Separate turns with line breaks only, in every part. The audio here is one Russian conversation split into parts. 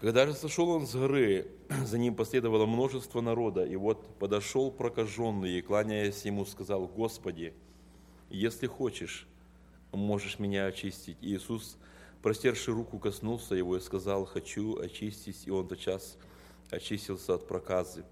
Когда же сошел он с горы, за ним последовало множество народа, и вот подошел прокаженный, и, кланяясь ему, сказал: «Господи, если хочешь, можешь меня очистить». И Иисус, простерши руку, коснулся его и сказал: «Хочу, очистись». И он тотчас очистился от проказы.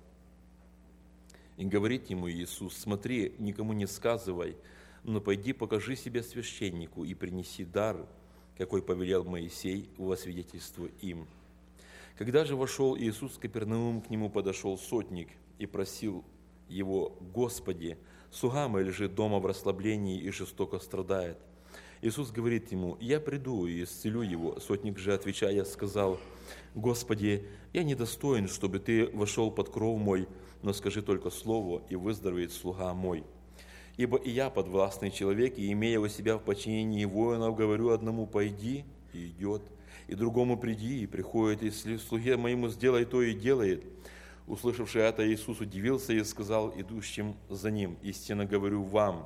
И говорит ему Иисус: «Смотри, никому не сказывай, но пойди покажи себя священнику и принеси дар, какой повелел Моисей, во свидетельство им». Когда же вошел Иисус в Капернаум, к нему подошел сотник и просил его: «Господи, слуга мой лежит дома в расслаблении и жестоко страдает». Иисус говорит ему: «Я приду и исцелю его». Сотник же, отвечая, сказал: «Господи, я недостоин, чтобы ты вошел под кров мой, но скажи только слово, и выздоровеет слуга мой. Ибо и я подвластный человек, и, имея у себя в подчинении воинов, говорю одному: пойди, и идет, и другому: приди, и приходит, и слуге моему: сделай то, и делает». Услышавший это, Иисус удивился и сказал идущим за ним: «Истинно говорю вам,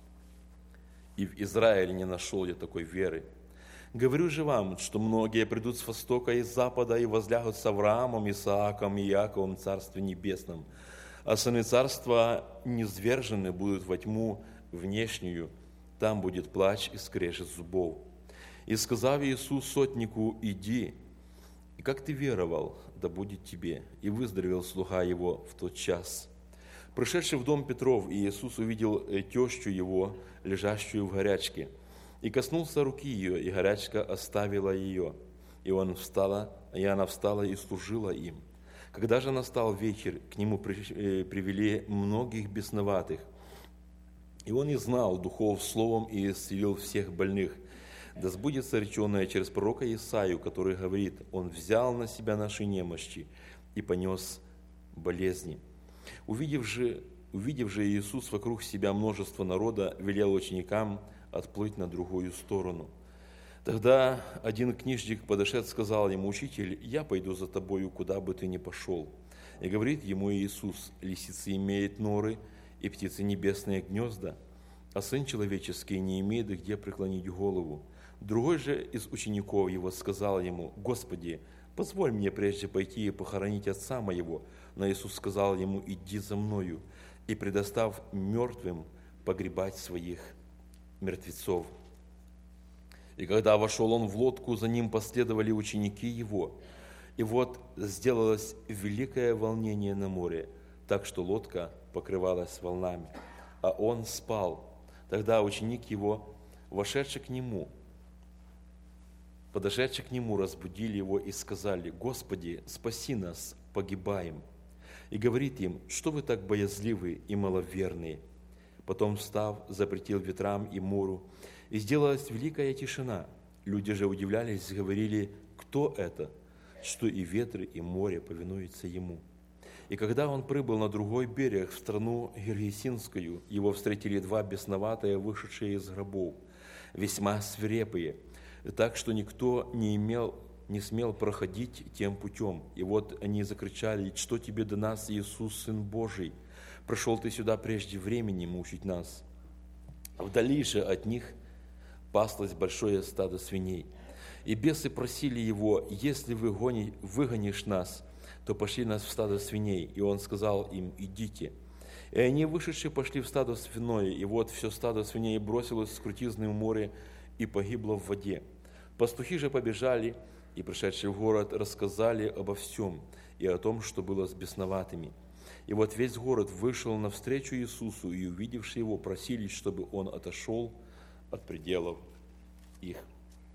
и в Израиле не нашел я такой веры. Говорю же вам, что многие придут с востока и с запада и возлягут с Авраамом, Исааком и Иаковом в Царстве Небесном, а сыны Царства низвержены будут во тьму внешнюю, там будет плач и скрежет зубов». И сказав Иисус сотнику: «Иди, и как ты веровал, да будет тебе». И выздоровел слуга его в тот час. Пришедший в дом Петров, Иисус увидел тещу его, лежащую в горячке, и коснулся руки ее, и горячка оставила ее. И она встала и служила им. Когда же настал вечер, к нему привели многих бесноватых, и он и знал духов словом и исцелил всех больных. Да сбудется реченое через пророка Исаию, который говорит: «Он взял на себя наши немощи и понес болезни». Увидев же Иисус вокруг себя множество народа, велел ученикам отплыть на другую сторону. Тогда один книжник, подошед, сказал ему: «Учитель, я пойду за тобою, куда бы ты ни пошел». И говорит ему Иисус: «Лисица имеет норы, и птицы небесные гнезда, а Сын Человеческий не имеет где преклонить голову». Другой же из учеников его сказал ему: «Господи, позволь мне прежде пойти и похоронить отца моего». Но Иисус сказал ему: «Иди за мною, и предостав мертвым погребать своих мертвецов». И когда вошел он в лодку, за ним последовали ученики его. И вот сделалось великое волнение на море, так что лодка покрывалась волнами, а он спал. Тогда ученик его, подошедший к нему, разбудили его и сказали: «Господи, спаси нас, погибаем». И говорит им: «Что вы так боязливы и маловерные?» Потом, встав, запретил ветрам и морю, и сделалась великая тишина. Люди же удивлялись, говорили: «Кто это, что и ветры, и море повинуются ему?» И когда он прибыл на другой берег, в страну Гергесинскую, его встретили два бесноватые, вышедшие из гробов, весьма свирепые, так что никто не смел проходить тем путем. И вот они закричали: «Что тебе до нас, Иисус, Сын Божий? Пришел ты сюда прежде времени мучить нас». Вдали же от них паслось большое стадо свиней. И бесы просили его: «Если выгонишь нас, то пошли нас в стадо свиней». И он сказал им: «Идите». И они, вышедшие, пошли в стадо свиное, и вот все стадо свиней бросилось с крутизны в море и погибло в воде. Пастухи же побежали, и, пришедшие в город, рассказали обо всем и о том, что было с бесноватыми. И вот весь город вышел навстречу Иисусу, и, увидевши его, просили, чтобы он отошел от пределов их.